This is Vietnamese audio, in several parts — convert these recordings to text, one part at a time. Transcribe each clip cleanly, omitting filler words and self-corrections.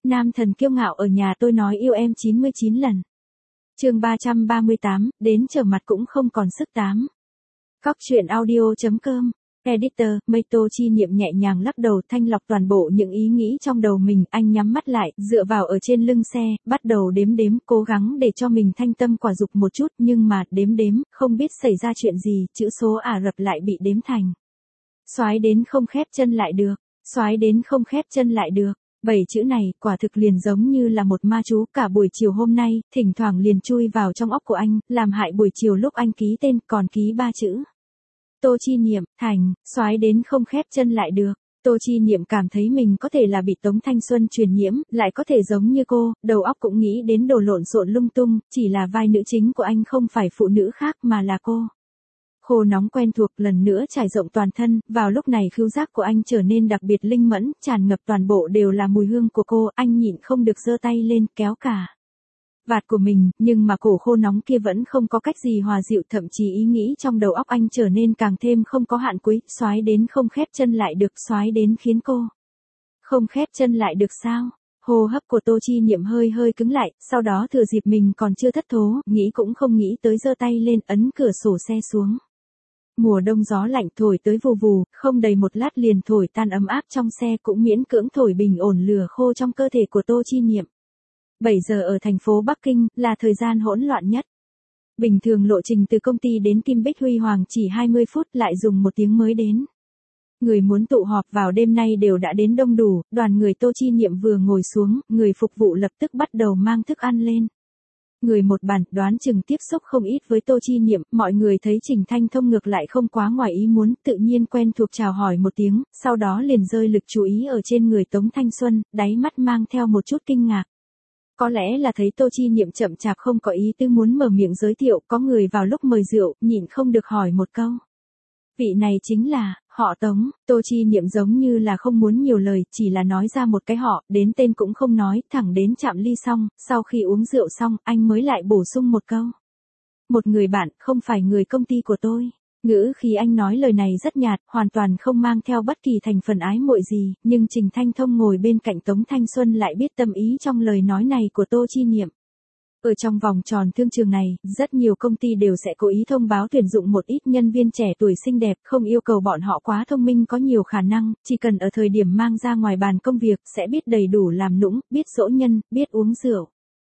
Nam thần kiêu ngạo ở nhà tôi nói yêu em 99 lần. Chương 338, đến trở mặt cũng không còn sức tám. Cóc truyện audio.com. Editor, Mây Tô Chi Niệm nhẹ nhàng lắc đầu thanh lọc toàn bộ những ý nghĩ trong đầu mình, anh nhắm mắt lại, dựa vào ở trên lưng xe, bắt đầu đếm, cố gắng để cho mình thanh tâm quả dục một chút, nhưng mà, đếm, không biết xảy ra chuyện gì, chữ số Ả Rập lại bị đếm thành. Soái đến không khép chân lại được, soái đến không khép chân lại được. 7 chữ này, quả thực liền giống như là một ma chú cả buổi chiều hôm nay, thỉnh thoảng liền chui vào trong óc của anh, làm hại buổi chiều lúc anh ký tên còn ký 3 chữ. Tô Chi Niệm, thành, soái đến không khép chân lại được. Tô Chi Niệm cảm thấy mình có thể là bị Tống Thanh Xuân truyền nhiễm, lại có thể giống như cô, đầu óc cũng nghĩ đến đồ lộn xộn lung tung, chỉ là vai nữ chính của anh không phải phụ nữ khác mà là cô. Khô nóng quen thuộc lần nữa trải rộng toàn thân, vào lúc này khứu giác của anh trở nên đặc biệt linh mẫn, tràn ngập toàn bộ đều là mùi hương của cô, anh nhịn không được giơ tay lên, kéo cả vạt của mình, nhưng mà cổ khô nóng kia vẫn không có cách gì hòa dịu, thậm chí ý nghĩ trong đầu óc anh trở nên càng thêm không có hạn cuối, soái đến không khép chân lại được, soái đến khiến cô không khép chân lại được sao? Hô hấp của Tô Chi Niệm hơi cứng lại, sau đó thừa dịp mình còn chưa thất thố, nghĩ cũng không nghĩ tới giơ tay lên ấn cửa sổ xe xuống. Mùa đông gió lạnh thổi tới vù vù, không đầy một lát liền thổi tan ấm áp trong xe, cũng miễn cưỡng thổi bình ổn lửa khô trong cơ thể của Tô Chi Niệm. 7 giờ ở thành phố Bắc Kinh, là thời gian hỗn loạn nhất. Bình thường lộ trình từ công ty đến Kim Bích Huy Hoàng chỉ 20 phút, lại dùng 1 tiếng mới đến. Người muốn tụ họp vào đêm nay đều đã đến đông đủ, đoàn người Tô Chi Niệm vừa ngồi xuống, người phục vụ lập tức bắt đầu mang thức ăn lên. Người một bàn, đoán chừng tiếp xúc không ít với Tô Chi Niệm, mọi người thấy Trình Thanh Thông ngược lại không quá ngoài ý muốn, tự nhiên quen thuộc chào hỏi một tiếng, sau đó liền rơi lực chú ý ở trên người Tống Thanh Xuân, đáy mắt mang theo một chút kinh ngạc. Có lẽ là thấy Tô Chi Niệm chậm chạp không có ý tư muốn mở miệng giới thiệu, có người vào lúc mời rượu, nhịn không được hỏi một câu. Vị này chính là, họ Tống. Tô Chi Niệm giống như là không muốn nhiều lời, chỉ là nói ra một cái họ, đến tên cũng không nói, thẳng đến chạm ly xong, sau khi uống rượu xong, anh mới lại bổ sung một câu. Một người bạn, không phải người công ty của tôi. Ngữ khí anh nói lời này rất nhạt, hoàn toàn không mang theo bất kỳ thành phần ái muội gì, nhưng Trình Thanh Thông ngồi bên cạnh Tống Thanh Xuân lại biết tâm ý trong lời nói này của Tô Chi Niệm. Ở trong vòng tròn thương trường này, rất nhiều công ty đều sẽ cố ý thông báo tuyển dụng một ít nhân viên trẻ tuổi xinh đẹp, không yêu cầu bọn họ quá thông minh có nhiều khả năng, chỉ cần ở thời điểm mang ra ngoài bàn công việc, sẽ biết đầy đủ làm nũng, biết dỗ nhân, biết uống rượu.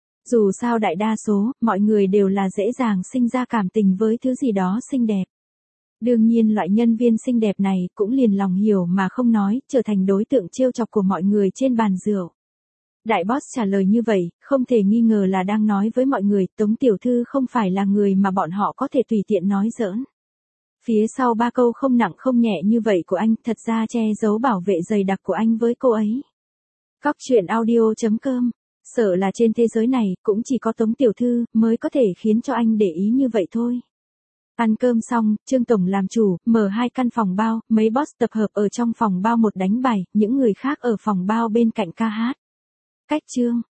Dù sao đại đa số, mọi người đều là dễ dàng sinh ra cảm tình với thứ gì đó xinh đẹp. Đương nhiên loại nhân viên xinh đẹp này cũng liền lòng hiểu mà không nói, trở thành đối tượng trêu chọc của mọi người trên bàn rượu. Đại boss trả lời như vậy, không thể nghi ngờ là đang nói với mọi người, Tống tiểu thư không phải là người mà bọn họ có thể tùy tiện nói giỡn. Phía sau 3 câu không nặng không nhẹ như vậy của anh, thật ra che giấu bảo vệ dày đặc của anh với cô ấy. Cóc truyện audio.com. Sợ là trên thế giới này, cũng chỉ có Tống tiểu thư, mới có thể khiến cho anh để ý như vậy thôi. Ăn cơm xong, Trương Tổng làm chủ, mở 2 căn phòng bao, mấy boss tập hợp ở trong phòng bao một đánh bài, những người khác ở phòng bao bên cạnh ca hát. Cách Trương